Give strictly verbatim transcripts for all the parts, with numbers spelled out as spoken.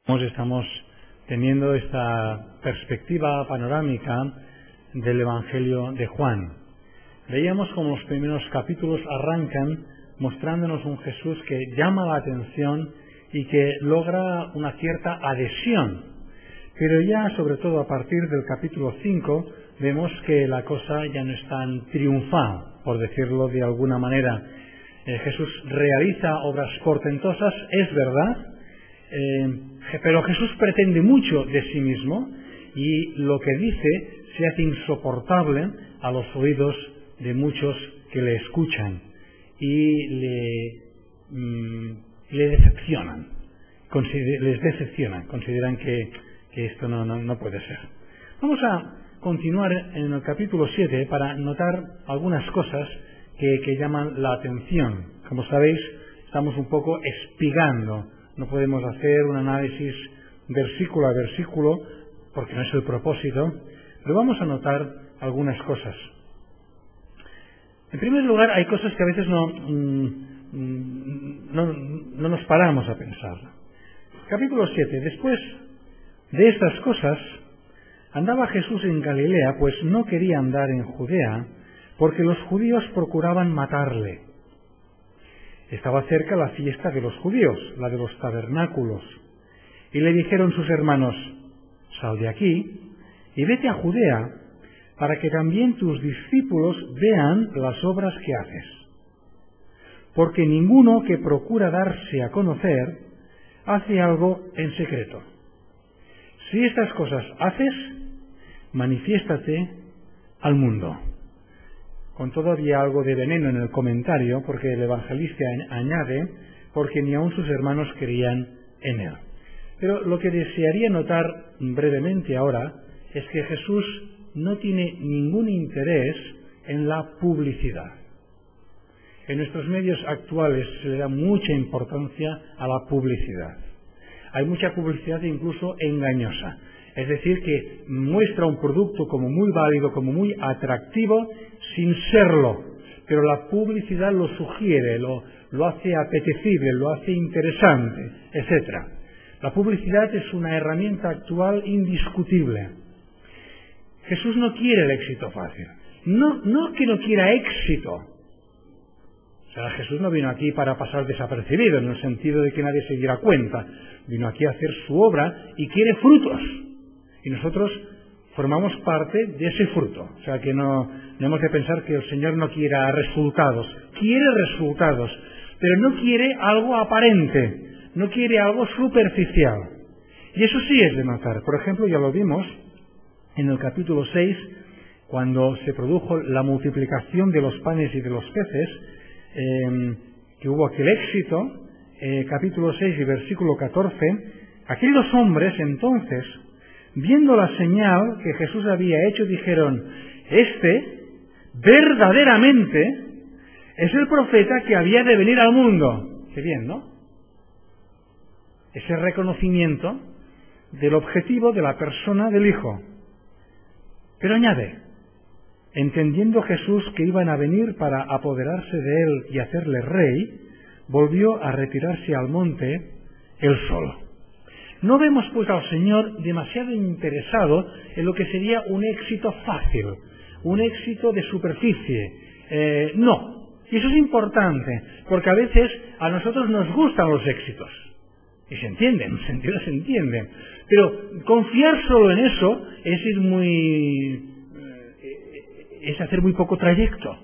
Estamos teniendo esta perspectiva panorámica del Evangelio de Juan. Veíamos como los primeros capítulos arrancan mostrándonos un Jesús que llama la atención y que logra una cierta adhesión. Pero ya, sobre todo a partir del capítulo cinco, vemos que la cosa ya no es tan triunfal, por decirlo de alguna manera. Eh, Jesús realiza obras portentosas, es verdad, eh, pero Jesús pretende mucho de sí mismo y lo que dice se hace insoportable a los oídos de muchos que le escuchan y le, mm, le decepcionan, consider, les decepcionan, consideran que, que esto no, no, no puede ser. Vamos a continuar en el capítulo siete para notar algunas cosas que, que llaman la atención. Como sabéis, estamos un poco espigando. No podemos hacer un análisis versículo a versículo porque no es el propósito, pero vamos a notar algunas cosas. En primer lugar, hay cosas que a veces no, no, no nos paramos a pensar. Capítulo siete. Después de estas cosas, andaba Jesús en Galilea, pues no quería andar en Judea, porque los judíos procuraban matarle. Estaba cerca la fiesta de los judíos, la de los tabernáculos, y le dijeron sus hermanos: sal de aquí y vete a Judea, para que también tus discípulos vean las obras que haces. Porque ninguno que procura darse a conocer hace algo en secreto. Si estas cosas haces, manifiéstate al mundo. Con todo había algo de veneno en el comentario, porque el evangelista añade, porque ni aun sus hermanos creían en él. Pero lo que desearía notar brevemente ahora es que Jesús no tiene ningún interés en la publicidad. En nuestros medios actuales se le da mucha importancia a la publicidad. Hay mucha publicidad incluso engañosa. Es decir, que muestra un producto como muy válido, como muy atractivo, sin serlo. Pero la publicidad lo sugiere, lo, lo hace apetecible, lo hace interesante, etcétera. La publicidad es una herramienta actual indiscutible. Jesús no quiere el éxito fácil. No, no que no quiera éxito. O sea, Jesús no vino aquí para pasar desapercibido, en el sentido de que nadie se diera cuenta. Vino aquí a hacer su obra y quiere frutos. Y nosotros formamos parte de ese fruto. O sea, que no, no hemos de pensar que el Señor no quiera resultados. Quiere resultados, pero no quiere algo aparente. No quiere algo superficial. Y eso sí es de notar. Por ejemplo, ya lo vimos en el capítulo seis, cuando se produjo la multiplicación de los panes y de los peces, eh, que hubo aquel éxito, eh, capítulo seis y versículo catorce, aquellos hombres entonces, viendo la señal que Jesús había hecho, dijeron: este verdaderamente es el profeta que había de venir al mundo. Qué bien, ¿no? Ese reconocimiento del objetivo de la persona del Hijo. Pero añade: entendiendo Jesús que iban a venir para apoderarse de él y hacerle rey, volvió a retirarse al monte él solo. No vemos pues al Señor demasiado interesado en lo que sería un éxito fácil, un éxito de superficie. Eh, no. Y eso es importante, porque a veces a nosotros nos gustan los éxitos. Y se entienden, en sentido se entienden. Pero confiar solo en eso es ir muy... es hacer muy poco trayecto.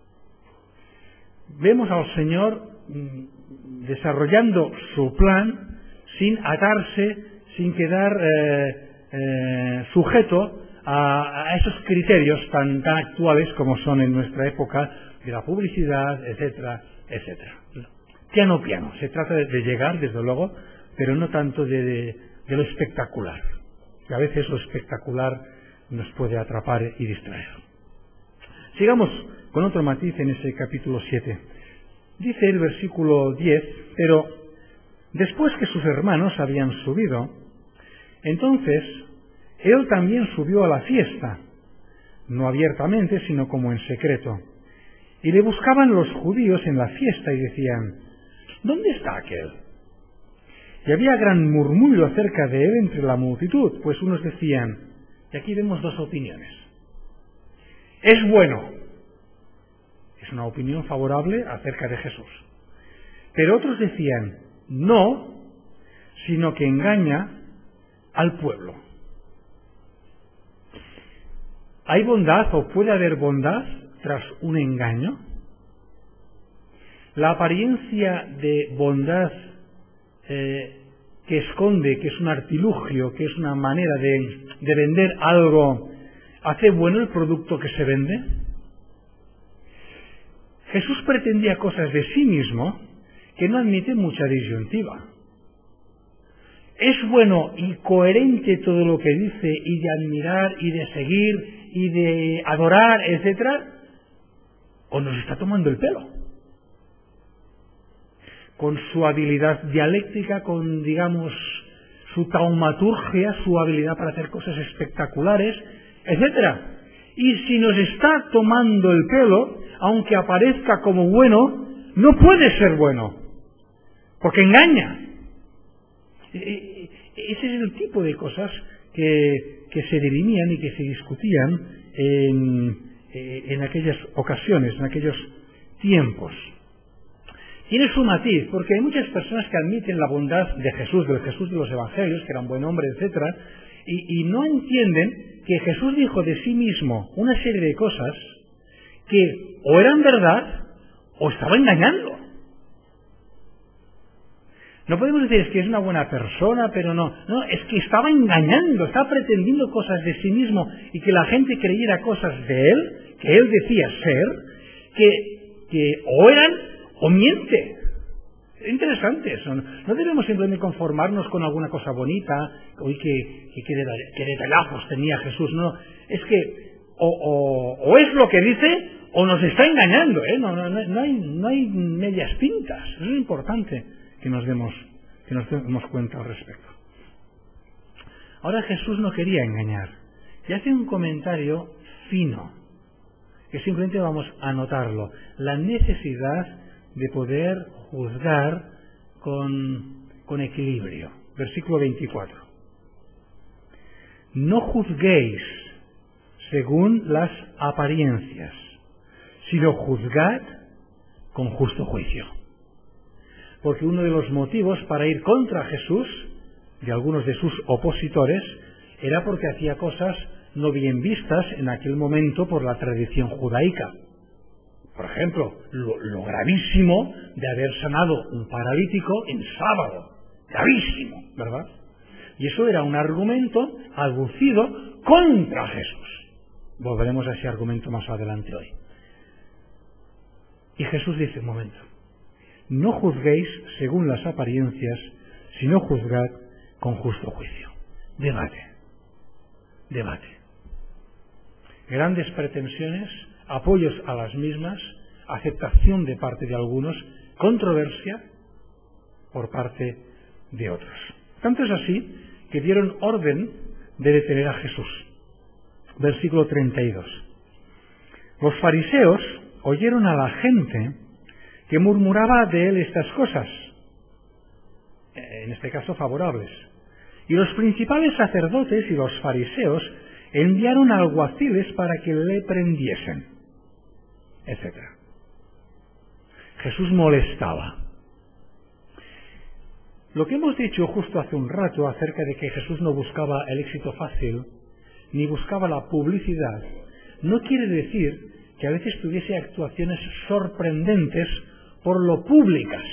Vemos al Señor desarrollando su plan sin atarse, sin quedar eh, eh, sujeto a, a esos criterios tan, tan actuales como son en nuestra época de la publicidad, etcétera, etcétera. Piano piano. Se trata de, de llegar, desde luego, pero no tanto de, de, de lo espectacular. Que a veces lo espectacular nos puede atrapar y distraer. Sigamos con otro matiz en ese capítulo siete. Dice el versículo diez, pero después que sus hermanos habían subido, entonces él también subió a la fiesta, no abiertamente, sino como en secreto. Y le buscaban los judíos en la fiesta y decían: ¿dónde está aquel? Y había gran murmullo acerca de él entre la multitud, pues unos decían, y aquí vemos dos opiniones, es bueno, es una opinión favorable acerca de Jesús, pero otros decían, no, sino que engaña al pueblo. ¿Hay bondad o puede haber bondad tras un engaño? La apariencia de bondad eh, que esconde, que es un artilugio, que es una manera de, de vender algo, ¿hace bueno el producto que se vende? Jesús pretendía cosas de sí mismo que no admiten mucha disyuntiva. ¿Es bueno y coherente todo lo que dice, y de admirar, y de seguir, y de adorar, etcétera? ¿O nos está tomando el pelo? Con su habilidad dialéctica, con, digamos, su taumaturgia, su habilidad para hacer cosas espectaculares, etcétera. Y si nos está tomando el pelo, aunque aparezca como bueno, no puede ser bueno, porque engaña. Ese es el tipo de cosas que, que se dirimían y que se discutían en, en aquellas ocasiones, en aquellos tiempos. Tiene su matiz, porque hay muchas personas que admiten la bondad de Jesús, del Jesús de los Evangelios, que era un buen hombre, etcétera, y, y no entienden que Jesús dijo de sí mismo una serie de cosas que o eran verdad o estaba engañando. No podemos decir es que es una buena persona, pero no, no, es que estaba engañando, estaba pretendiendo cosas de sí mismo y que la gente creyera cosas de él, que él decía ser, que, que o eran o miente. Es interesante eso. No debemos simplemente conformarnos con alguna cosa bonita, oye, que, que, que, que detallazos tenía Jesús, no, es que o, o, o es lo que dice o nos está engañando, ¿eh? no, no, no, hay, no hay medias tintas, eso es importante que nos demos, que nos demos cuenta al respecto. Ahora Jesús no quería engañar, y hace un comentario fino, que simplemente vamos a notarlo, la necesidad de poder juzgar con, con equilibrio. Versículo veinticuatro. No juzguéis según las apariencias, sino juzgad con justo juicio. Porque uno de los motivos para ir contra Jesús, de algunos de sus opositores, era porque hacía cosas no bien vistas en aquel momento por la tradición judaica. Por ejemplo, lo, lo gravísimo de haber sanado un paralítico en sábado. Gravísimo, ¿verdad? Y eso era un argumento aducido contra Jesús. Volveremos a ese argumento más adelante hoy. Y Jesús dice, un momento, no juzguéis según las apariencias, sino juzgad con justo juicio. Debate. Debate. Grandes pretensiones, apoyos a las mismas, aceptación de parte de algunos, controversia por parte de otros. Tanto es así que dieron orden de detener a Jesús. Versículo treinta y dos. Los fariseos oyeron a la gente que murmuraba de él estas cosas, en este caso favorables, y los principales sacerdotes y los fariseos enviaron alguaciles para que le prendiesen, etcétera. Jesús molestaba. Lo que hemos dicho justo hace un rato acerca de que Jesús no buscaba el éxito fácil, ni buscaba la publicidad, no quiere decir que a veces tuviese actuaciones sorprendentes por lo públicas.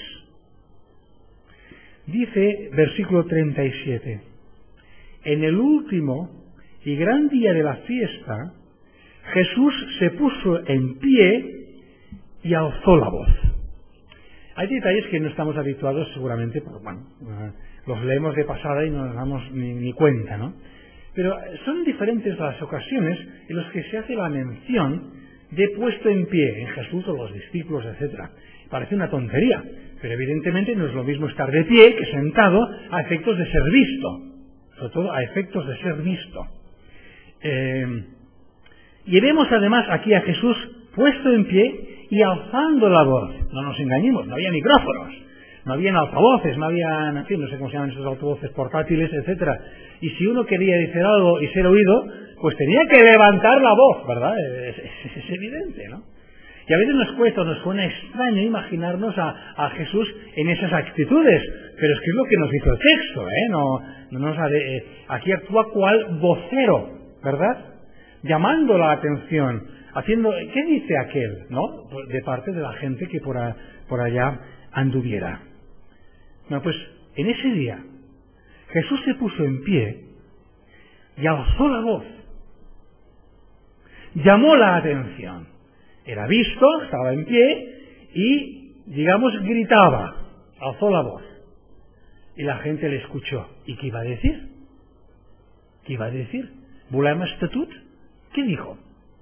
Dice, versículo treinta y siete, en el último y gran día de la fiesta, Jesús se puso en pie y alzó la voz. Hay detalles que no estamos habituados seguramente, porque bueno, los leemos de pasada y no nos damos ni, ni cuenta, ¿no? Pero son diferentes las ocasiones en las que se hace la mención de puesto en pie en Jesús o los discípulos, etcétera. Parece una tontería, pero evidentemente no es lo mismo estar de pie que sentado a efectos de ser visto, sobre todo a efectos de ser visto. Eh, y vemos además aquí a Jesús puesto en pie y alzando la voz. No nos engañemos, no había micrófonos, no habían altavoces, no habían, en fin, no sé cómo se llaman esos altavoces portátiles, etcétera. Y si uno quería decir algo y ser oído, pues tenía que levantar la voz, ¿verdad? Es, es, es evidente, ¿no? Y a veces nos cuesta, nos suena extraño imaginarnos a, a Jesús en esas actitudes, pero es que es lo que nos dice el texto, ¿eh? No, no nos ha de, eh, aquí actúa cual vocero, ¿verdad? Llamando la atención, haciendo, ¿qué dice aquel, no? De parte de la gente que por, a, por allá anduviera. Bueno, pues en ese día Jesús se puso en pie y alzó la voz, llamó la atención. Era visto, estaba en pie y, digamos, gritaba, alzó la voz. Y la gente le escuchó. ¿Y qué iba a decir? ¿Qué iba a decir? ¿Volem estatut? ¿Qué dijo?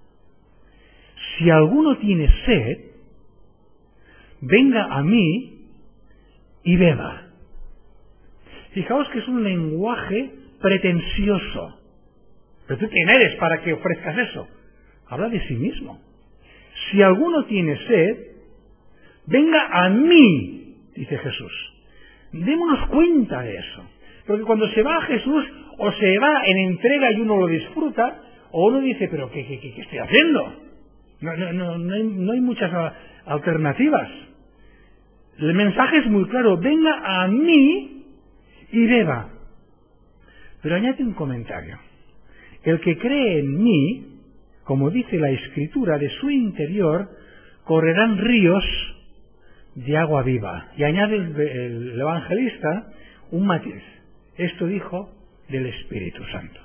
Si alguno tiene sed, venga a mí y beba. Fijaos que es un lenguaje pretencioso. ¿Pero tú quién eres para que ofrezcas eso? Habla de sí mismo. Si alguno tiene sed, venga a mí, dice Jesús. Démonos cuenta de eso. Porque cuando se va a Jesús, o se va en entrega y uno lo disfruta, o uno dice, pero ¿qué, qué, qué estoy haciendo? No, no, no, no, hay, no hay muchas alternativas. El mensaje es muy claro, venga a mí y beba. Pero añade un comentario. El que cree en mí, como dice la Escritura, de su interior correrán ríos de agua viva. Y añade el, el evangelista un matiz. Esto dijo del Espíritu Santo.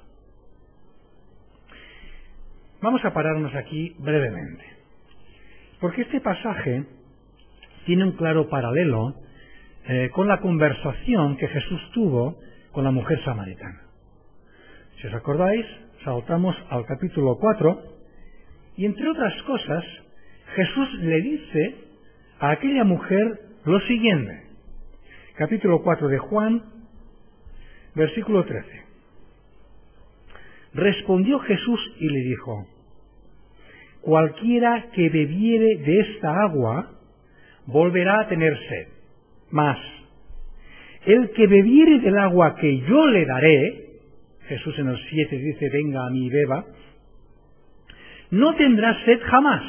Vamos a pararnos aquí brevemente, porque este pasaje tiene un claro paralelo eh, con la conversación que Jesús tuvo con la mujer samaritana. Si os acordáis, saltamos al capítulo cuatro, y entre otras cosas, Jesús le dice a aquella mujer lo siguiente. Capítulo cuatro de Juan, versículo trece. Respondió Jesús y le dijo, cualquiera que bebiere de esta agua, volverá a tener sed. Mas, el que bebiere del agua que yo le daré, Jesús en el siete dice, venga a mí y beba, no tendrá sed jamás,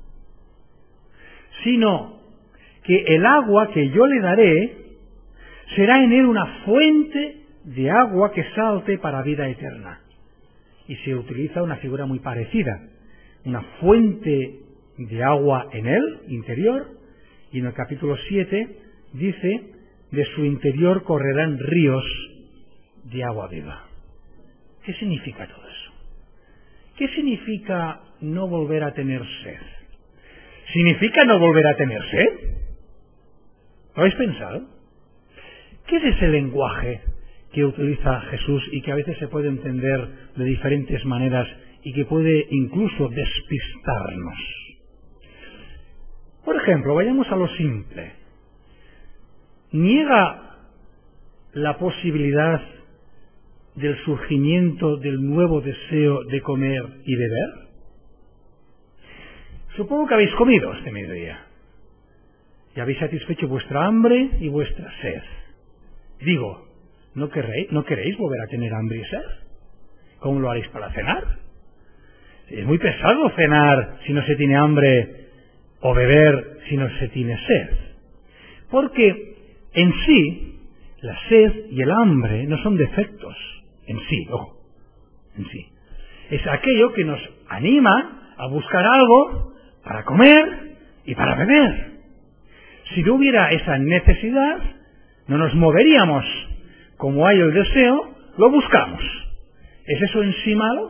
sino que el agua que yo le daré será en él una fuente de agua que salte para vida eterna. Y se utiliza una figura muy parecida, una fuente de agua en él, interior, y en el capítulo siete dice, de su interior correrán ríos de agua viva. ¿Qué significa todo eso? ¿Qué significa no volver a tener sed? ¿Significa no volver a tener sed? ¿Lo habéis pensado? ¿Qué es ese lenguaje que utiliza Jesús y que a veces se puede entender de diferentes maneras y que puede incluso despistarnos? Por ejemplo, vayamos a lo simple. ¿Niega la posibilidad del surgimiento del nuevo deseo de comer y beber? Supongo que habéis comido este mediodía y habéis satisfecho vuestra hambre y vuestra sed. Digo, ¿no queréis, ¿no queréis volver a tener hambre y sed? ¿Cómo lo haréis para cenar? Es muy pesado cenar si no se tiene hambre o beber si no se tiene sed. Porque en sí, la sed y el hambre no son defectos en sí, ojo, en sí. Es aquello que nos anima a buscar algo para comer y para beber. Si no hubiera esa necesidad, no nos moveríamos. Como hay el deseo, lo buscamos. ¿Es eso en sí malo?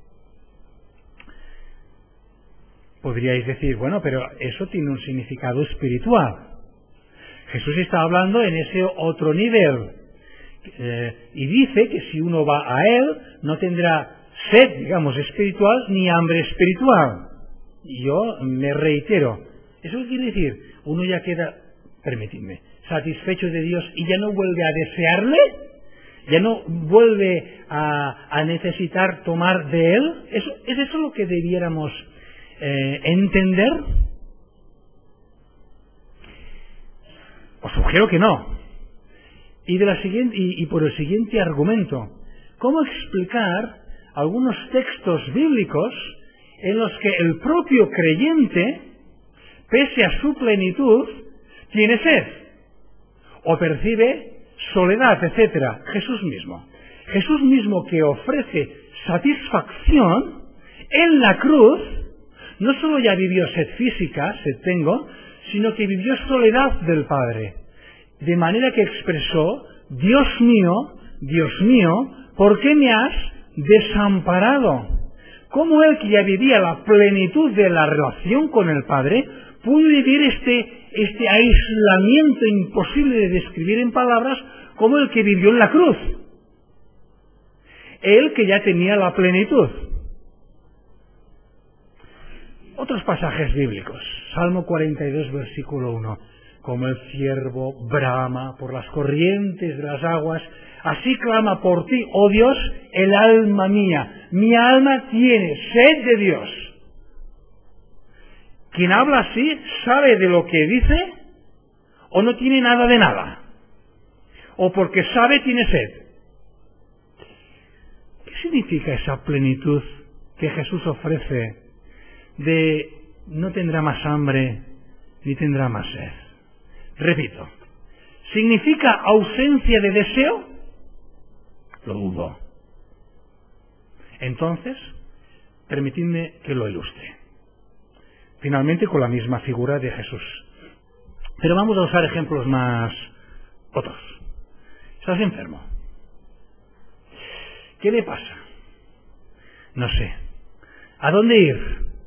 Podríais decir, bueno, pero eso tiene un significado espiritual. Jesús está hablando en ese otro nivel. Eh, y dice que si uno va a Él, no tendrá sed, digamos, espiritual, ni hambre espiritual. Y yo me reitero. ¿Eso quiere decir? Uno ya queda, permitidme, satisfecho de Dios y ya no vuelve a desearle, ya no vuelve a, a necesitar tomar de Él. ¿Eso, ¿Es eso lo que debiéramos eh, entender? Os sugiero que no. Y, de la siguiente, y, y por el siguiente argumento, ¿cómo explicar algunos textos bíblicos en los que el propio creyente, pese a su plenitud, tiene sed o percibe soledad, etcétera? Jesús mismo. Jesús mismo, que ofrece satisfacción en la cruz, no solo ya vivió sed física, sed tengo, sino que vivió soledad del Padre. De manera que expresó: Dios mío, Dios mío, ¿por qué me has desamparado? ¿Cómo él, que ya vivía la plenitud de la relación con el Padre, pudo vivir este, este aislamiento imposible de describir en palabras como el que vivió en la cruz? Él, que ya tenía la plenitud. Otros pasajes bíblicos. Salmo cuarenta y dos, versículo uno. Como el ciervo brama por las corrientes de las aguas, así clama por ti, oh Dios, el alma mía. Mi alma tiene sed de Dios. Quien habla así, ¿sabe de lo que dice o no tiene nada de nada? O porque sabe, tiene sed. ¿Qué significa esa plenitud que Jesús ofrece de no tendrá más hambre ni tendrá más sed? Repito, ¿significa ausencia de deseo? Lo dudo. Entonces, permitidme que lo ilustre. Finalmente, con la misma figura de Jesús. Pero vamos a usar ejemplos más otros. ¿Estás enfermo? ¿Qué le pasa? No sé. ¿A dónde ir?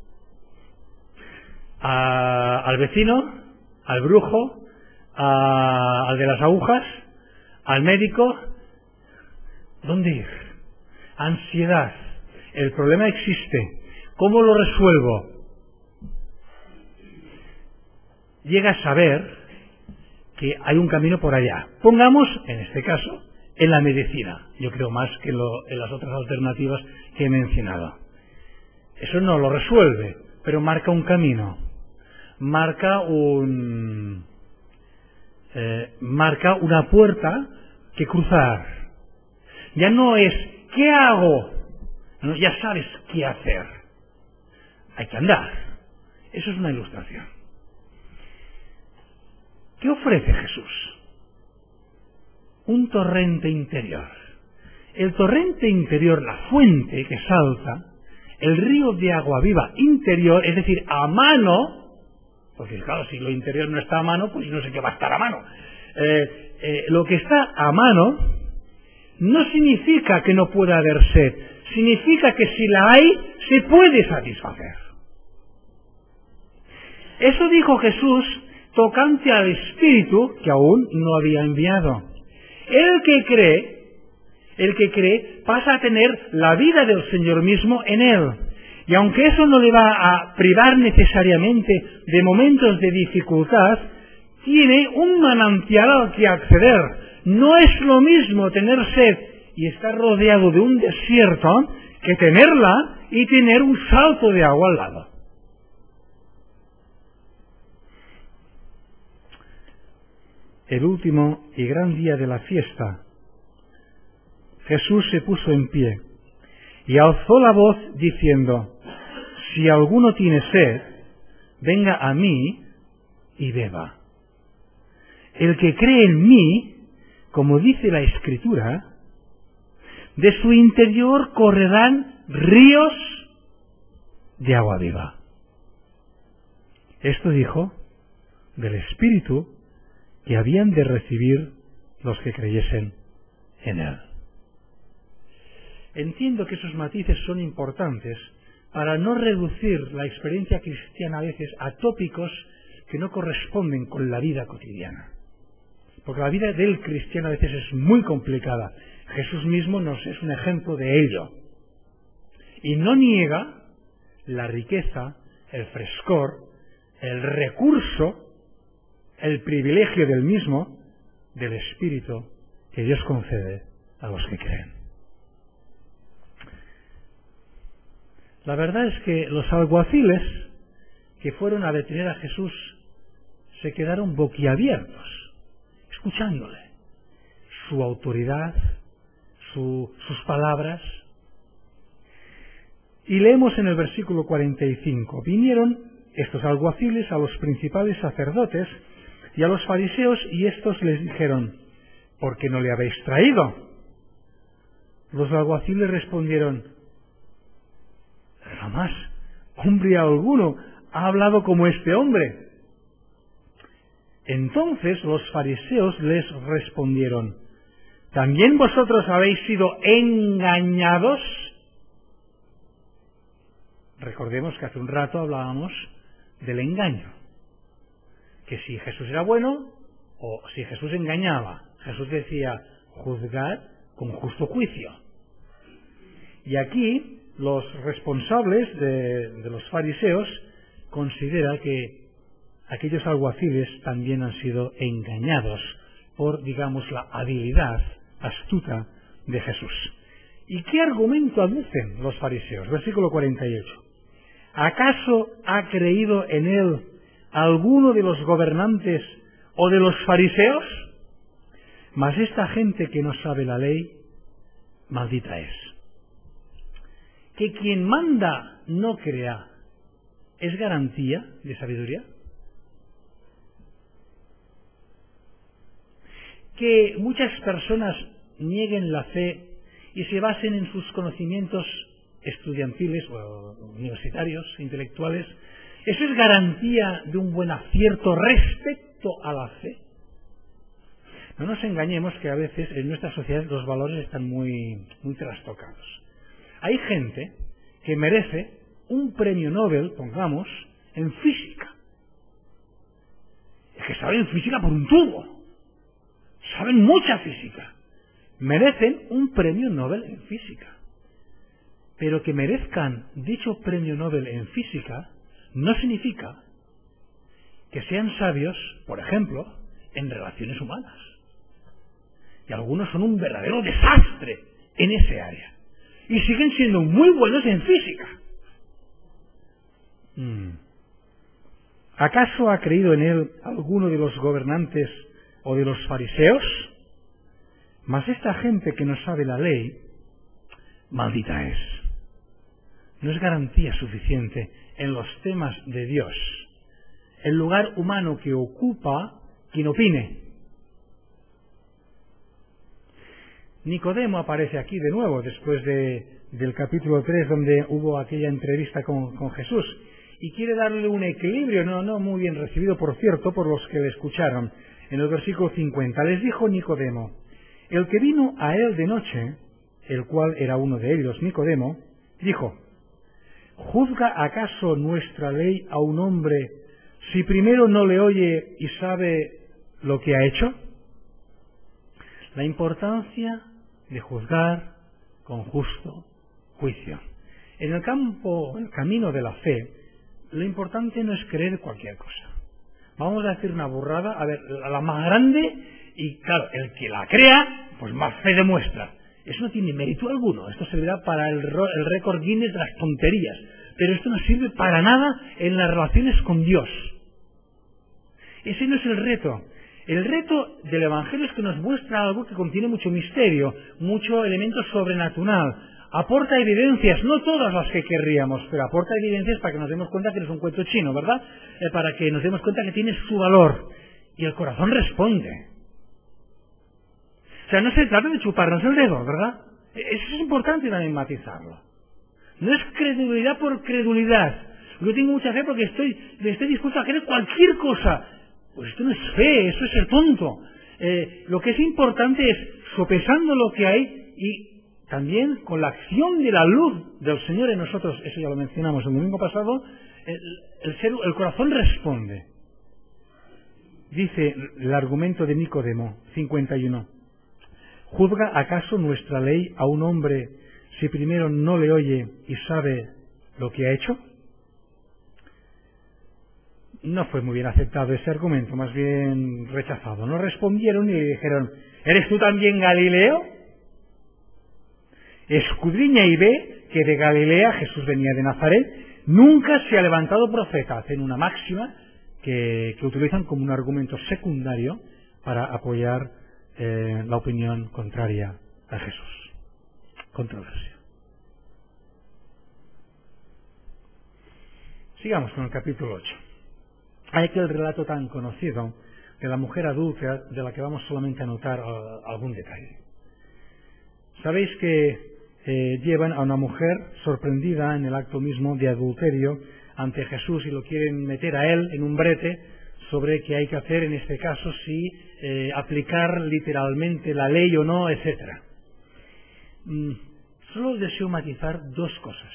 ¿A, ¿Al vecino? ¿Al brujo? A, ¿Al de las agujas? ¿Al médico? ¿Dónde ir? Ansiedad. El problema existe. ¿Cómo lo resuelvo? Llega a saber que hay un camino por allá. Pongamos, en este caso, en la medicina. Yo creo más que lo, en las otras alternativas que he mencionado. Eso no lo resuelve, pero marca un camino. Marca un... Eh, marca una puerta que cruzar. Ya no es ¿qué hago? No, ya sabes qué hacer. Hay que andar. Eso es una ilustración. ¿Qué ofrece Jesús? Un torrente interior. El torrente interior, la fuente que salta, el río de agua viva interior, es decir, a mano. Porque claro, si lo interior no está a mano, pues no sé qué va a estar a mano. Eh, eh, lo que está a mano no significa que no pueda haber sed, significa que si la hay, se puede satisfacer. Eso dijo Jesús tocante al Espíritu que aún no había enviado. El que cree, el que cree pasa a tener la vida del Señor mismo en él. Y aunque eso no le va a privar necesariamente de momentos de dificultad, tiene un manantial al que acceder. No es lo mismo tener sed y estar rodeado de un desierto que tenerla y tener un salto de agua al lado. El último y gran día de la fiesta, Jesús se puso en pie y alzó la voz diciendo: si alguno tiene sed, venga a mí y beba. El que cree en mí, como dice la Escritura, de su interior correrán ríos de agua viva. Esto dijo del Espíritu que habían de recibir los que creyesen en él. Entiendo que esos matices son importantes para no reducir la experiencia cristiana a veces a tópicos que no corresponden con la vida cotidiana. Porque la vida del cristiano a veces es muy complicada. Jesús mismo nos es un ejemplo de ello. Y no niega la riqueza, el frescor, el recurso, el privilegio del mismo, del Espíritu que Dios concede a los que creen. La verdad es que los alguaciles que fueron a detener a Jesús se quedaron boquiabiertos escuchándole. Su autoridad, su, sus palabras. Y leemos en el versículo cuarenta y cinco, vinieron estos alguaciles a los principales sacerdotes y a los fariseos, y estos les dijeron, ¿por qué no le habéis traído? Los alguaciles respondieron, jamás hombre alguno ha hablado como este hombre. Entonces los fariseos les respondieron, ¿también vosotros habéis sido engañados? Recordemos que hace un rato hablábamos del engaño, que si Jesús era bueno o si Jesús engañaba. Jesús decía, juzgad con justo juicio. Y aquí los responsables de, de los fariseos consideran que aquellos alguaciles también han sido engañados por, digamos, la habilidad astuta de Jesús. ¿Y qué argumento aducen los fariseos? Versículo cuarenta y ocho. ¿Acaso ha creído en él alguno de los gobernantes o de los fariseos? Mas esta gente que no sabe la ley, maldita es. Que quien manda no crea, ¿es garantía de sabiduría? Que muchas personas nieguen la fe y se basen en sus conocimientos estudiantiles o universitarios, intelectuales, ¿eso es garantía de un buen acierto respecto a la fe? No nos engañemos que a veces en nuestra sociedad los valores están muy, muy trastocados. Hay gente que merece un premio Nobel, pongamos, en física. Es que saben física por un tubo. Saben mucha física. Merecen un premio Nobel en física. Pero que merezcan dicho premio Nobel en física no significa que sean sabios, por ejemplo, en relaciones humanas. Y algunos son un verdadero desastre en ese área. Y siguen siendo muy buenos en física. Hmm. ¿Acaso ha creído en él alguno de los gobernantes o de los fariseos? Mas esta gente que no sabe la ley, maldita es. No es garantía suficiente en los temas de Dios. El lugar humano que ocupa quien opine. Nicodemo aparece aquí de nuevo después de, del capítulo tres, donde hubo aquella entrevista con, con Jesús, y quiere darle un equilibrio, no, no muy bien recibido, por cierto, por los que le escucharon. En el versículo cincuenta, les dijo Nicodemo, el que vino a él de noche, el cual era uno de ellos, Nicodemo, dijo, ¿juzga acaso nuestra ley a un hombre si primero no le oye y sabe lo que ha hecho? La importancia de juzgar con justo juicio. En el campo, el camino de la fe, lo importante no es creer cualquier cosa. Vamos a decir una burrada, a ver, la más grande, y claro, el que la crea, pues más fe demuestra. Eso no tiene mérito alguno, esto servirá para el, el récord Guinness de las tonterías, pero esto no sirve para nada en las relaciones con Dios. Ese no es el reto. El reto del Evangelio es que nos muestra algo que contiene mucho misterio, mucho elemento sobrenatural. Aporta evidencias, no todas las que querríamos, pero aporta evidencias para que nos demos cuenta que no es un cuento chino, ¿verdad? Eh, para que nos demos cuenta que tiene su valor. Y el corazón responde. O sea, no se trata de chuparnos el dedo, ¿verdad? Eso es importante también matizarlo. No es credulidad por credulidad. Yo tengo mucha fe porque estoy, estoy dispuesto a creer cualquier cosa. Pues esto no es fe, eso es ser tonto. Eh, lo que es importante es, sopesando lo que hay y también con la acción de la luz del Señor en nosotros, eso ya lo mencionamos el domingo pasado, el, el, ser, el corazón responde. Dice el argumento de Nicodemo, cincuenta y uno. ¿Juzga acaso nuestra ley a un hombre si primero no le oye y sabe lo que ha hecho? No fue muy bien aceptado ese argumento, más bien rechazado. No respondieron y le dijeron, ¿eres tú también Galileo? Escudriña y ve que de Galilea Jesús venía de Nazaret, nunca se ha levantado profeta. Hacen una máxima que, que utilizan como un argumento secundario para apoyar eh, la opinión contraria a Jesús. Controversia. Sigamos con el capítulo ocho. Hay aquel relato tan conocido de la mujer adúltera, de la que vamos solamente a notar uh, algún detalle. Sabéis que eh, llevan a una mujer sorprendida en el acto mismo de adulterio ante Jesús y lo quieren meter a él en un brete sobre qué hay que hacer en este caso, si eh, aplicar literalmente la ley o no, etcétera. Mm, solo deseo matizar dos cosas.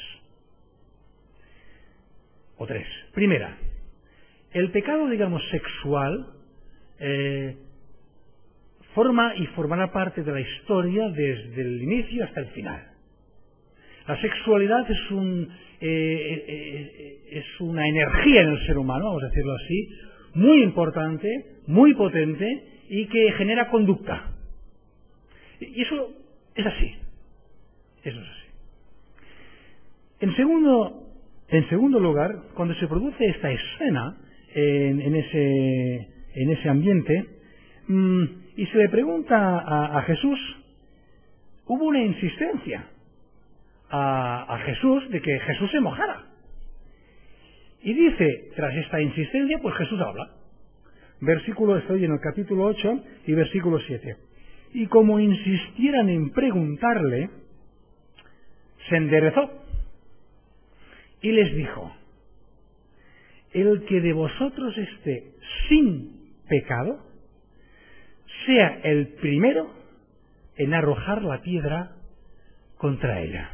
O tres. Primera, el pecado, digamos, sexual eh, forma y formará parte de la historia desde el inicio hasta el final. La sexualidad es, un, eh, eh, es una energía en el ser humano, vamos a decirlo así, muy importante, muy potente y que genera conducta. Y eso es así. Eso es así. En segundo En segundo lugar, cuando se produce esta escena en, en, ese, en ese ambiente, mmm, y se le pregunta a, a Jesús, hubo una insistencia a, a Jesús de que Jesús se mojara. Y dice, tras esta insistencia, pues Jesús habla. Versículo, estoy en el capítulo ocho y versículo siete. Y como insistieran en preguntarle, se enderezó y les dijo, el que de vosotros esté sin pecado, sea el primero en arrojar la piedra contra ella.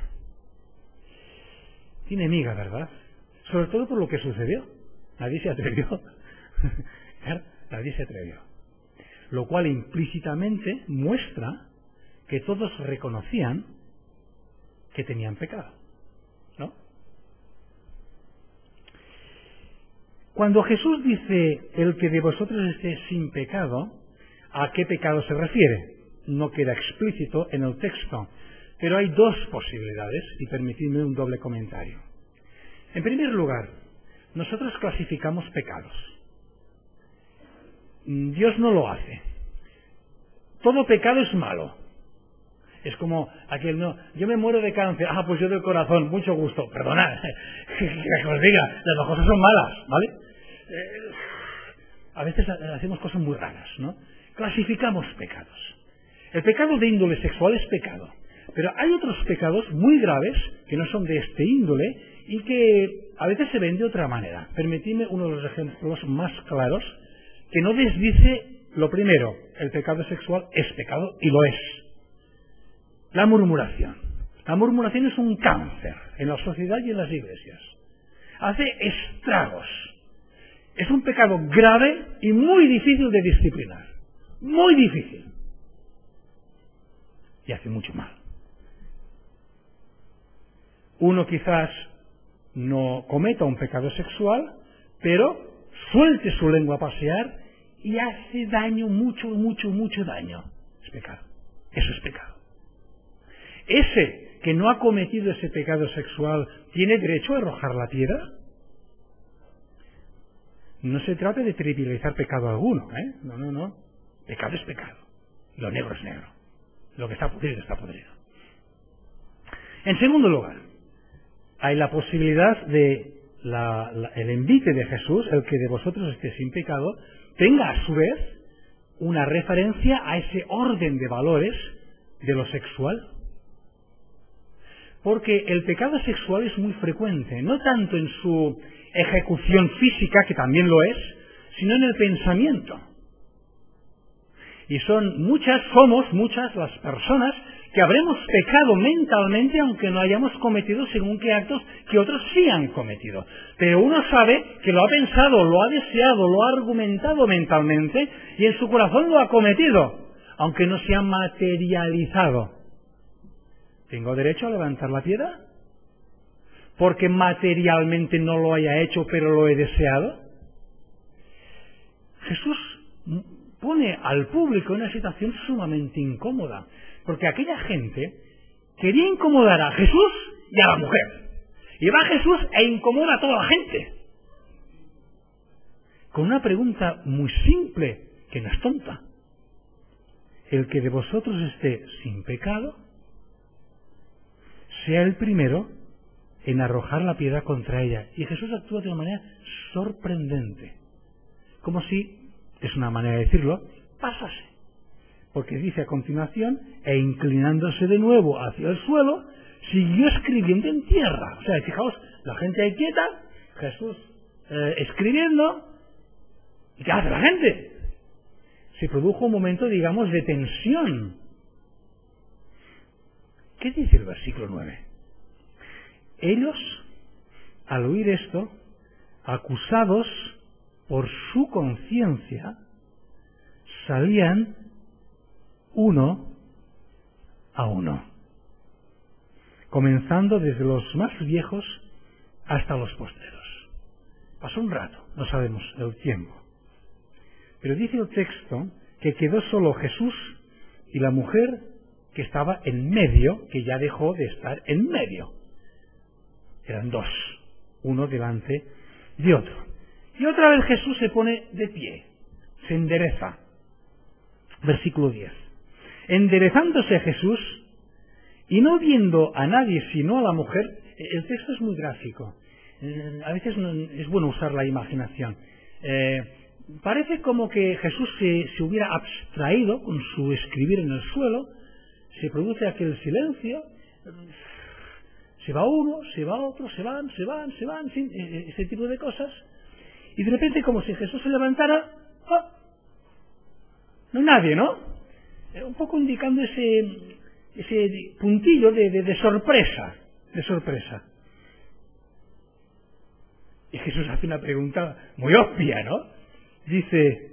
Tiene miga, ¿verdad? Sobre todo por lo que sucedió. Nadie se atrevió. Nadie se atrevió. Lo cual implícitamente muestra que todos reconocían que tenían pecado, ¿no? Cuando Jesús dice, el que de vosotros esté sin pecado, ¿a qué pecado se refiere? No queda explícito en el texto, pero hay dos posibilidades, y permitidme un doble comentario. En primer lugar, nosotros clasificamos pecados. Dios no lo hace. Todo pecado es malo. Es como aquel, no, yo me muero de cáncer, ah, pues yo del corazón, mucho gusto, perdonad, que os diga, las dos cosas son malas, ¿vale? Eh, a veces hacemos cosas muy raras, ¿no? Clasificamos pecados. El pecado de índole sexual es pecado, pero hay otros pecados muy graves que no son de este índole y que a veces se ven de otra manera. Permitidme uno de los ejemplos más claros que no desdice lo primero, el pecado sexual es pecado y lo es. La murmuración. La murmuración es un cáncer en la sociedad y en las iglesias. Hace estragos. Es un pecado grave y muy difícil de disciplinar. Muy difícil. Y hace mucho mal. Uno quizás no cometa un pecado sexual, pero suelte su lengua a pasear y hace daño, mucho, mucho, mucho daño. Es pecado. Eso es pecado. Ese que no ha cometido ese pecado sexual, ¿tiene derecho a arrojar la piedra? No se trata de trivializar pecado alguno, ¿eh? No, no, no. Pecado es pecado. Lo negro es negro. Lo que está podrido está podrido. En segundo lugar, hay la posibilidad de la, la, el envite de Jesús, el que de vosotros esté sin pecado, tenga a su vez una referencia a ese orden de valores de lo sexual. Porque el pecado sexual es muy frecuente, no tanto en su ejecución física, que también lo es, sino en el pensamiento. Y son muchas, somos muchas las personas que habremos pecado mentalmente aunque no hayamos cometido según qué actos que otros sí han cometido. Pero uno sabe que lo ha pensado, lo ha deseado, lo ha argumentado mentalmente y en su corazón lo ha cometido, aunque no se ha materializado. ¿Tengo derecho a levantar la piedra? Porque materialmente no lo haya hecho, pero lo he deseado. Jesús pone al público en una situación sumamente incómoda, porque aquella gente quería incomodar a Jesús y a la mujer. Y va Jesús e incomoda a toda la gente. Con una pregunta muy simple, que no es tonta. el que de vosotros esté sin pecado, sea el primero en arrojar la piedra contra ella. Y Jesús actúa de una manera sorprendente, como si, es una manera de decirlo, pasase. Porque dice a continuación, e inclinándose de nuevo hacia el suelo, siguió escribiendo en tierra. O sea, fijaos, la gente ahí quieta, Jesús eh, escribiendo, ¿y qué hace la gente? Se produjo un momento, digamos, de tensión. ¿Qué dice el versículo nueve? Ellos, al oír esto, acusados por su conciencia, salían uno a uno, comenzando desde los más viejos hasta los postreros. Pasó un rato, no sabemos el tiempo. Pero dice el texto que quedó solo Jesús y la mujer que estaba en medio, que ya dejó de estar en medio. Eran dos, uno delante de otro. Y otra vez Jesús se pone de pie, se endereza. Versículo diez. Enderezándose Jesús, y no viendo a nadie sino a la mujer, el texto es muy gráfico. A veces es bueno usar la imaginación. Eh, parece como que Jesús se, se hubiera abstraído con su escribir en el suelo, se produce aquel silencio, se va uno, se va otro, se van, se van, se van, en fin, ese tipo de cosas, y de repente como si Jesús se levantara, ¡oh! No hay nadie, ¿no? Un poco indicando ese, ese puntillo de, de, de sorpresa, de sorpresa. Y Jesús hace una pregunta muy obvia, ¿no? Dice,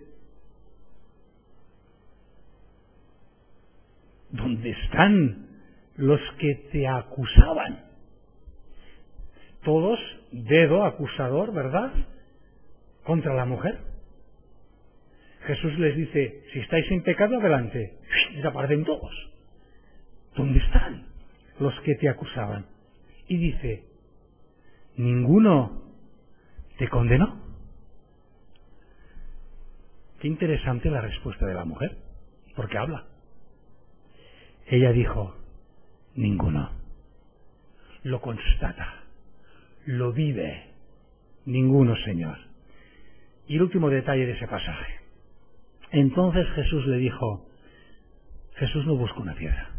¿dónde están los que te acusaban? Todos, dedo acusador, ¿verdad?, contra la mujer. Jesús les dice, si estáis sin pecado, adelante. Desaparecen todos. ¿Dónde están los que te acusaban? Y dice, ¿ninguno te condenó? Qué interesante la respuesta de la mujer, porque habla. Ella dijo, ninguno. Lo constata, lo vive. Ninguno, Señor. Y el último detalle de ese pasaje. Entonces Jesús le dijo, Jesús no busca una piedra.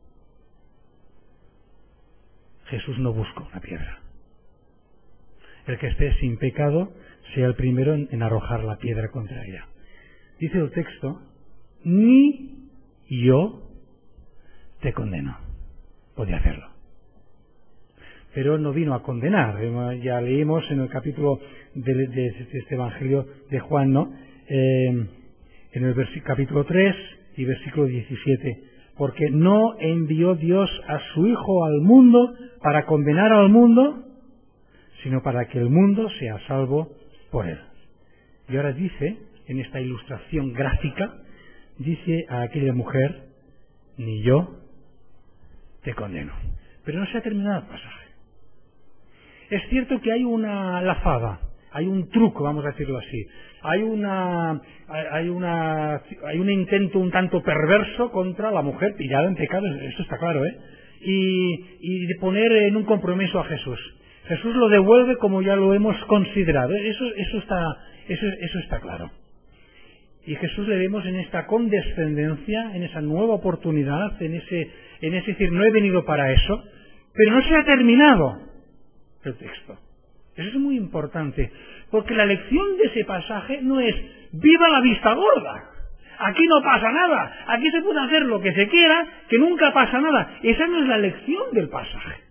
Jesús no busca una piedra. El que esté sin pecado sea el primero en, en arrojar la piedra contra ella. Dice el texto, ni yo te condeno. Podía hacerlo. Pero no vino a condenar. Ya leímos en el capítulo de, de, de este Evangelio de Juan, ¿no? Eh, en el capítulo tres y versículo diecisiete. Porque no envió Dios a su Hijo al mundo para condenar al mundo, sino para que el mundo sea salvo por él. Y ahora dice, en esta ilustración gráfica, dice a aquella mujer, ni yo te condeno. Pero no se ha terminado el pasaje. Es cierto que hay una lazada, hay un truco, vamos a decirlo así. Hay una, hay una, hay un intento un tanto perverso contra la mujer pillada en pecado, eso está claro, ¿eh? Y, y de poner en un compromiso a Jesús. Jesús lo devuelve como ya lo hemos considerado. Eso, eso está, eso, eso está claro. Y Jesús le vemos en esta condescendencia, en esa nueva oportunidad, en ese, en ese decir, no he venido para eso, pero no se ha terminado el texto. Eso es muy importante, porque la lección de ese pasaje no es ¡viva la vista gorda! Aquí no pasa nada, aquí se puede hacer lo que se quiera, que nunca pasa nada. Esa no es la lección del pasaje.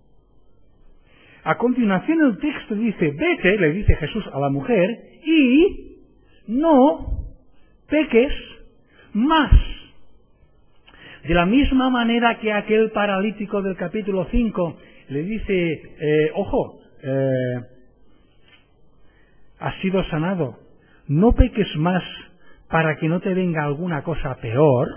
A continuación el texto dice, vete, le dice Jesús a la mujer, y no peques más. De la misma manera que aquel paralítico del capítulo cinco le dice, eh, ojo, eh, has sido sanado, no peques más para que no te venga alguna cosa peor.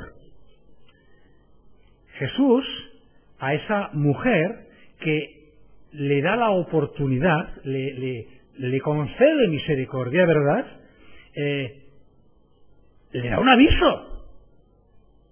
Jesús, a esa mujer que le da la oportunidad, le, le, le concede misericordia, ¿verdad? Eh, le da un aviso.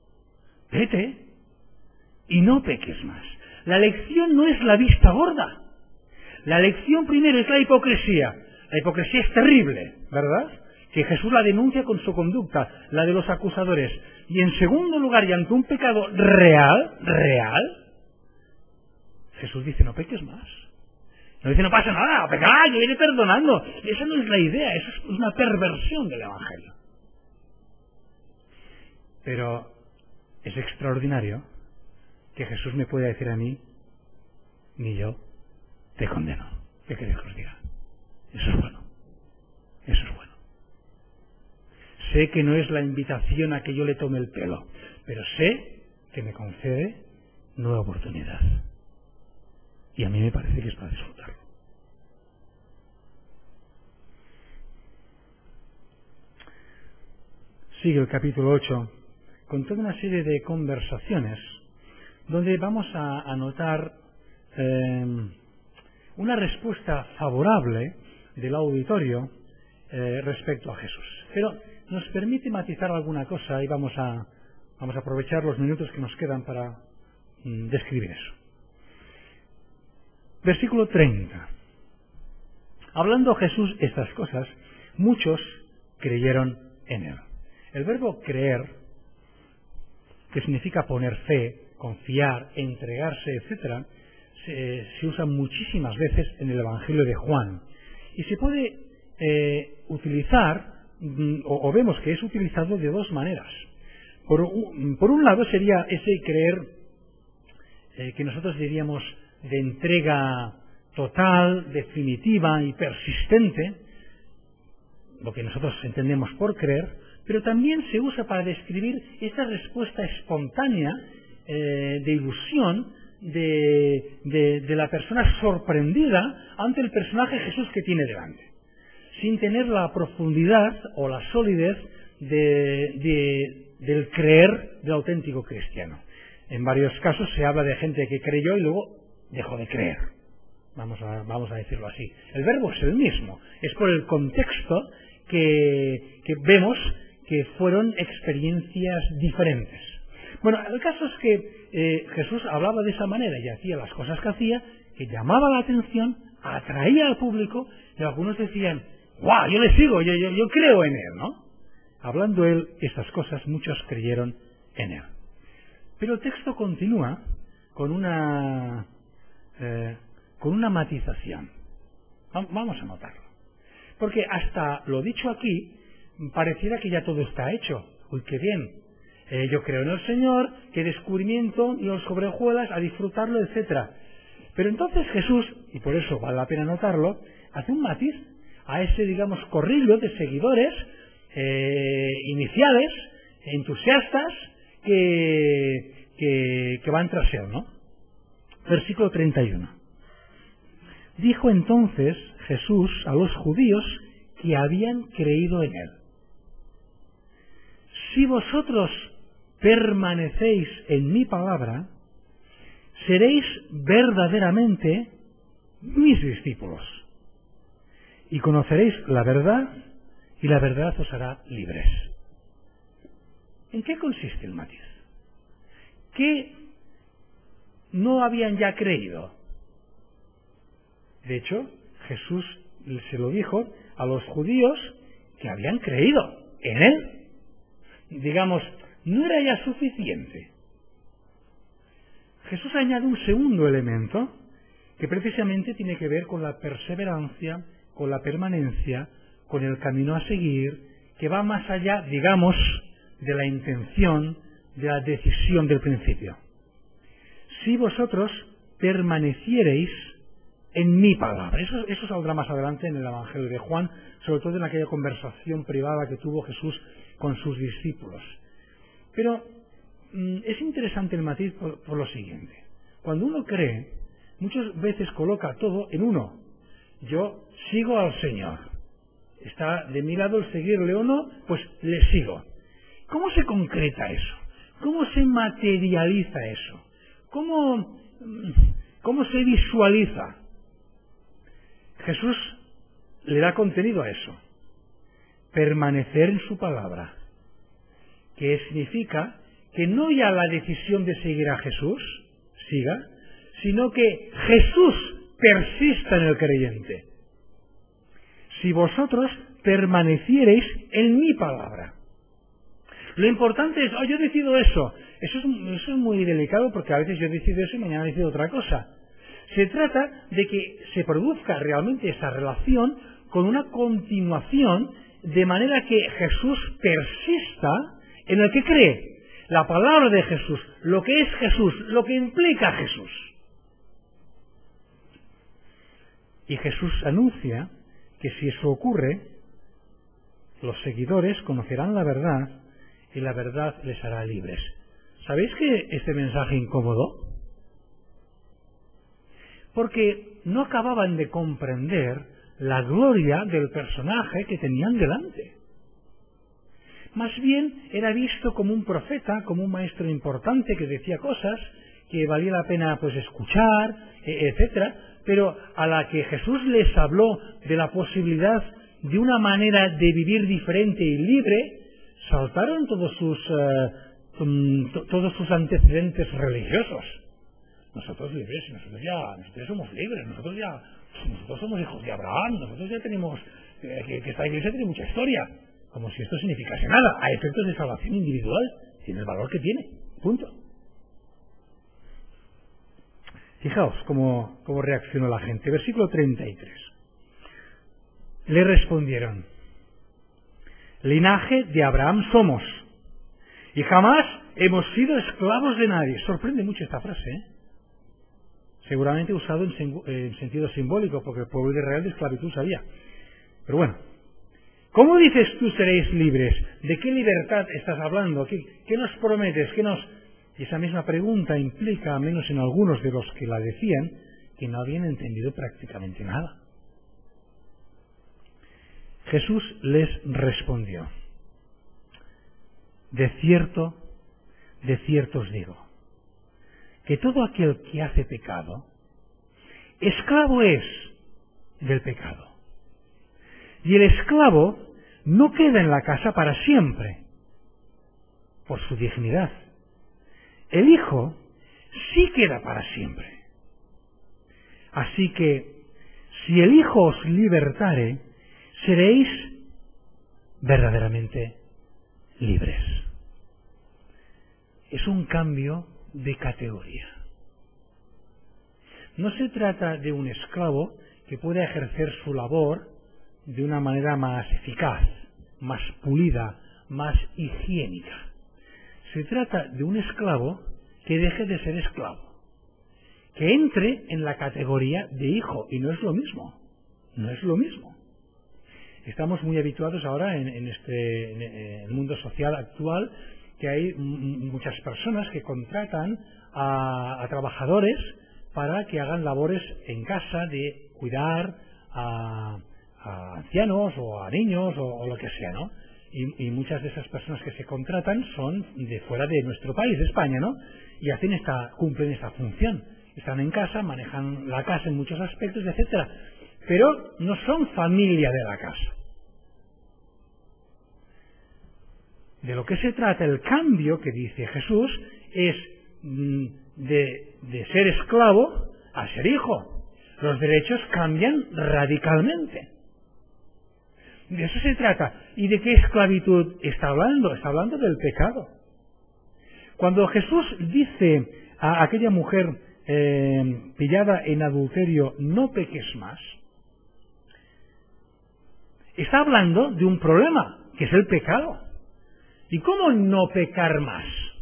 vete y no peques más. La lección no es la vista gorda. La lección primero es la hipocresía. La hipocresía es terrible, ¿verdad? Que Jesús la denuncia con su conducta, la de los acusadores. Y en segundo lugar, y ante un pecado real, real, Jesús dice, no peques más. No dice, no pasa nada, pecar, yo iré perdonando. Esa no es la idea, eso es una perversión del Evangelio. Pero es extraordinario que Jesús me pueda decir a mí, ni yo te condeno. ¿Qué queréis que os diga? Eso es bueno. Eso es bueno. Sé que no es la invitación a que yo le tome el pelo, pero sé que me concede nueva oportunidad. Y a mí me parece que es para disfrutarlo. Sigue el capítulo ocho con toda una serie de conversaciones donde vamos a, a notar eh, una respuesta favorable del auditorio eh, respecto a Jesús. Pero nos permite matizar alguna cosa y vamos a, vamos a aprovechar los minutos que nos quedan para mm, describir eso. Versículo treinta. Hablando Jesús estas cosas, muchos creyeron en él. El verbo creer, que significa poner fe, confiar, entregarse, etcétera, se, se usa muchísimas veces en el Evangelio de Juan. Y se puede eh, utilizar, o, o vemos que es utilizado de dos maneras. Por un, por un lado sería ese creer eh, que nosotros diríamos de entrega total, definitiva y persistente, lo que nosotros entendemos por creer, pero también se usa para describir esa respuesta espontánea eh, de ilusión de, de, de la persona sorprendida ante el personaje Jesús que tiene delante, sin tener la profundidad o la solidez de, de, del creer del auténtico cristiano. En varios casos se habla de gente que creyó y luego dejó de creer. Vamos a, vamos a decirlo así. El verbo es el mismo. Es por el contexto que, que vemos que fueron experiencias diferentes. Bueno, el caso es que eh, Jesús hablaba de esa manera y hacía las cosas que hacía, que llamaba la atención, atraía al público, y algunos decían, ¡guau! Yo le sigo, yo, yo, yo creo en él, ¿no? Hablando él estas cosas, muchos creyeron en él. Pero el texto continúa con una eh, con una matización. Vamos a notarlo. Porque hasta lo dicho aquí, pareciera que ya todo está hecho. Uy, qué bien. Eh, yo creo en el Señor, qué descubrimiento, y los sobrejuelas, a disfrutarlo, etcétera. Pero entonces Jesús, y por eso vale la pena notarlo, hace un matiz a ese, digamos, corrillo de seguidores eh, iniciales, entusiastas, que, que, que van tras él, ¿no? Versículo treinta y uno. Dijo entonces Jesús a los judíos que habían creído en él: si vosotros permanecéis en mi palabra, seréis verdaderamente mis discípulos, y conoceréis la verdad, y la verdad os hará libres. ¿En qué consiste el matiz? ¿Qué no habían ya creído? De hecho, Jesús se lo dijo a los judíos que habían creído en él. Digamos, no era ya suficiente. Jesús añade un segundo elemento que precisamente tiene que ver con la perseverancia, con la permanencia, con el camino a seguir, que va más allá, digamos, de la intención, de la decisión del principio. Si vosotros permaneciereis en mi palabra. Eso, eso saldrá más adelante en el Evangelio de Juan, sobre todo en aquella conversación privada que tuvo Jesús con sus discípulos. Pero mmm, es interesante el matiz por, por lo siguiente. Cuando uno cree, muchas veces coloca todo en uno. Yo sigo al Señor. Está de mi lado el seguirle o no, pues le sigo. ¿Cómo se concreta eso? ¿Cómo se materializa eso? ¿Cómo, cómo se visualiza? Jesús le da contenido a eso. Permanecer en su palabra. Que significa que no ya la decisión de seguir a Jesús siga, sino que Jesús persista en el creyente. Si vosotros permaneciereis en mi palabra. Lo importante es, oh, yo decido eso. Eso es, eso es muy delicado porque a veces yo decido eso y mañana decido otra cosa. Se trata de que se produzca realmente esa relación con una continuación, de manera que Jesús persista en el que cree. La palabra de Jesús, lo que es Jesús, lo que implica Jesús. Y Jesús anuncia que si eso ocurre, los seguidores conocerán la verdad y la verdad les hará libres. ¿Sabéis que este mensaje incomodó? Porque no acababan de comprender la gloria del personaje que tenían delante. Más bien era visto como un profeta, como un maestro importante que decía cosas que valía la pena pues escuchar, etcétera, pero a la que Jesús les habló de la posibilidad de una manera de vivir diferente y libre, saltaron todos sus uh, um, todos sus antecedentes religiosos. Nosotros libres, nosotros ya, nosotros ya somos libres, nosotros ya, nosotros somos hijos de Abraham, nosotros ya tenemos, eh, que, que esta iglesia tiene mucha historia, como si esto significase nada, a efectos de salvación individual, tiene el valor que tiene, punto. Fijaos cómo, cómo reaccionó la gente. Versículo treinta y tres. Le respondieron: linaje de Abraham somos, y jamás hemos sido esclavos de nadie. Sorprende mucho esta frase, ¿eh? Seguramente usado en, en sentido simbólico, porque el pueblo de Israel de esclavitud sabía. Pero bueno, ¿cómo dices tú seréis libres? ¿De qué libertad estás hablando? ¿Qué, qué nos prometes? ¿Qué nos...? Y esa misma pregunta implica, al menos en algunos de los que la decían, que no habían entendido prácticamente nada. Jesús les respondió: de cierto, de cierto os digo, que todo aquel que hace pecado, esclavo es del pecado. Y el esclavo no queda en la casa para siempre, por su dignidad. El Hijo sí queda para siempre. Así que, si el Hijo os libertare, seréis verdaderamente libres. Es un cambio de categoría. No se trata de un esclavo que pueda ejercer su labor de una manera más eficaz, más pulida, más higiénica. Se trata de un esclavo que deje de ser esclavo, que entre en la categoría de hijo, y no es lo mismo, no es lo mismo. Estamos muy habituados ahora en, en este en el mundo social actual, que hay muchas personas que contratan a, a trabajadores para que hagan labores en casa de cuidar a, a ancianos o a niños o, o lo que sea, ¿no? Y, y muchas de esas personas que se contratan son de fuera de nuestro país, de España, ¿no? Y hacen esta, cumplen esta función. Están en casa, manejan la casa en muchos aspectos, etcétera. Pero no son familia de la casa. De lo que se trata, el cambio que dice Jesús, es de, de ser esclavo a ser hijo. Los derechos cambian radicalmente. De eso se trata. ¿Y de qué esclavitud está hablando? Está hablando del pecado. Cuando Jesús dice a aquella mujer eh, pillada en adulterio, no peques más, está hablando de un problema, que es el pecado. ¿Y cómo no pecar más?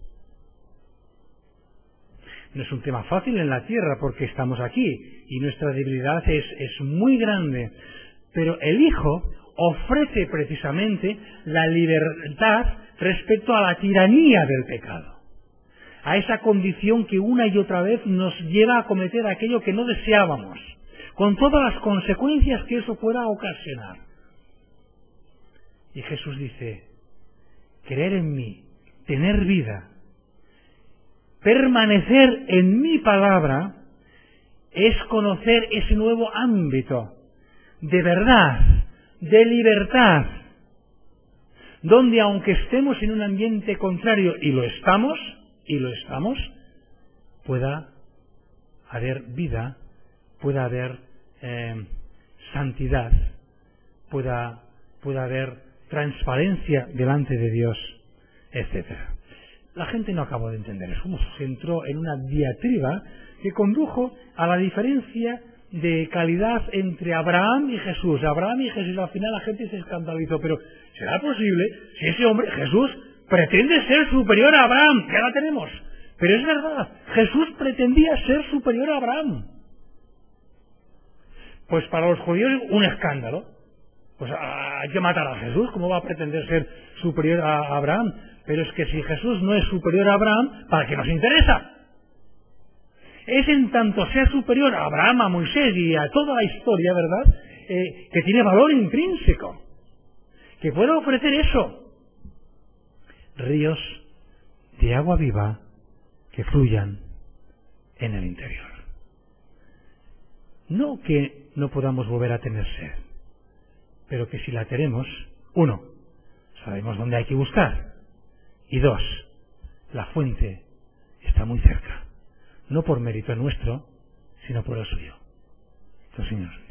No es un tema fácil en la tierra porque estamos aquí y nuestra debilidad es, es muy grande. Pero el Hijo ofrece precisamente la libertad respecto a la tiranía del pecado, a esa condición que una y otra vez nos lleva a cometer aquello que no deseábamos, con todas las consecuencias que eso pueda ocasionar. Y Jesús dice: creer en mí, tener vida, permanecer en mi palabra, es conocer ese nuevo ámbito de verdad, de libertad. donde aunque estemos en un ambiente contrario, y lo estamos, y lo estamos, pueda haber vida, pueda haber eh, santidad, pueda, pueda haber transparencia delante de Dios, etcétera. La gente no acabó de entender eso, se entró en una diatriba que condujo a la diferencia de calidad entre Abraham y Jesús. Abraham y Jesús, al final la gente se escandalizó, pero ¿será posible si ese hombre, Jesús, pretende ser superior a Abraham? Ya la tenemos. Pero es verdad, Jesús pretendía ser superior a Abraham. Pues para los judíos un escándalo. Pues hay que matar a Jesús, ¿cómo va a pretender ser superior a Abraham? Pero es que si Jesús no es superior a Abraham, ¿para qué nos interesa? Es en tanto sea superior a Abraham, a Moisés y a toda la historia, ¿verdad?, eh, que tiene valor intrínseco, que puede ofrecer eso. Ríos de agua viva que fluyan en el interior. No que no podamos volver a tener sed, pero que si la tenemos, uno, sabemos dónde hay que buscar, y dos, la fuente está muy cerca, no por mérito nuestro, sino por el suyo. Entonces, Señor.